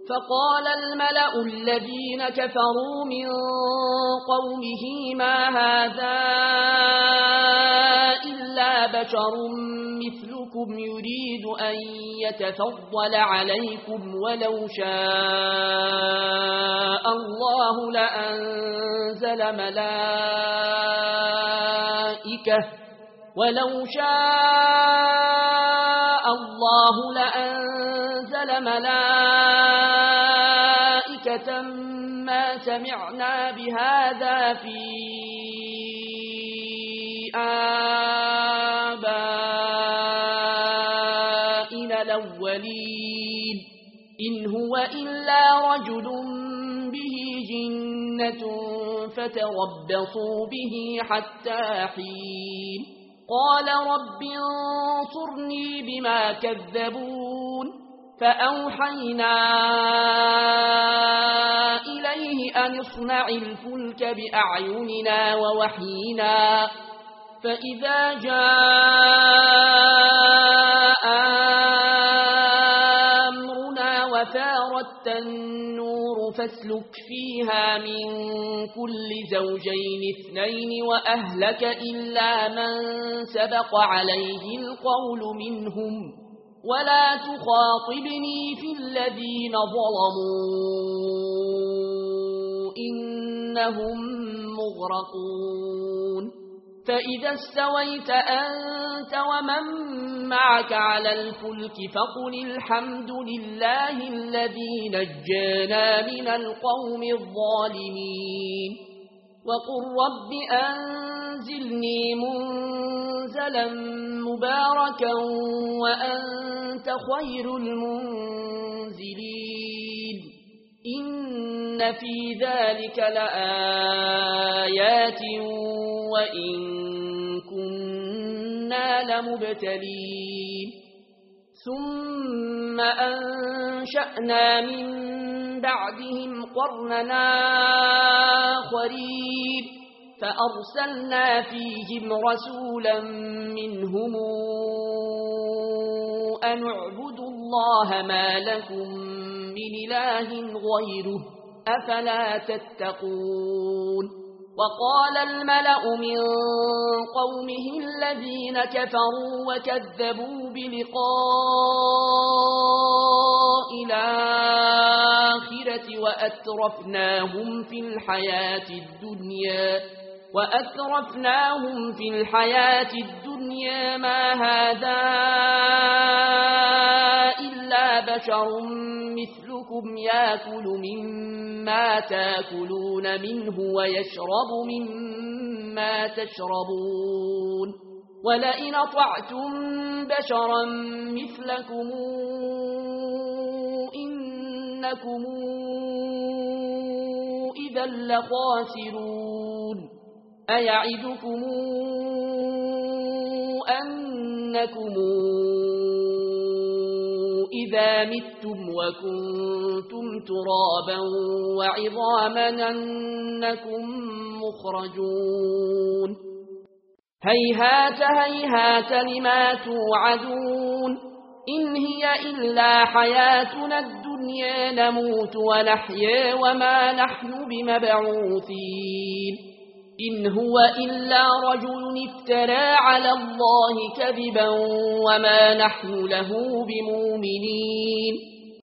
فقال الملأ الذين كفروا من قومه ما هذا إلا بشر مثلكم يريد أن يتفضل عليكم ولو شاء الله لأنزل ملائكة ما سمعنا بهذا في آبائنا الأولين إن هو إلا رجل به جنة فتربصوا به حتى حين قال رب انصرني بما كذبون فأوحينا إليه أن اصنع الفلك بأعيننا ووحينا فإذا جاء أمرنا وفارت النور فاسلك فيها من كل زوجين اثنين وأهلك إلا من سبق عليه القول منهم ولا تخاطبني في الذين ظلموا إنهم مغرقون فإذا استويت أنت ومن معك على الفلك فقل الحمد لله الذي نجانا من القوم الظالمين وقل رب أنزلني منزلا مباركا وأنت خير المنزلين إن في ذلك لآيات وإن كنا لمبتلين ثم أنشأنا من بعدهم قرننا آخرين فأرسلنا فيهم رسولا منهم أن اعبدوا الله ما لكم من إله غيره أفلا تتقون وقال الملأ من قومه الذين كفروا وكذبوا بلقاء الآخرة وأترفناهم في الحياة الدنيا ما هذا إلا بشر مثلكم يأكل مما تأكلون منه ويشرب مما تشربون ولئن أطعتم بشرا مثلكم إنكم إذا لخاسرون أيعدكم أنكم إذا متم وكنتم ترابا وعظاما أنكم مخرجون هيهات هيهات لما توعدون إن هي إلا حياتنا الدنيا نموت ونحيا وما نحن بمبعوثين إن هو إلا رجل افترى على الله كذبا وما نحن له بمؤمنين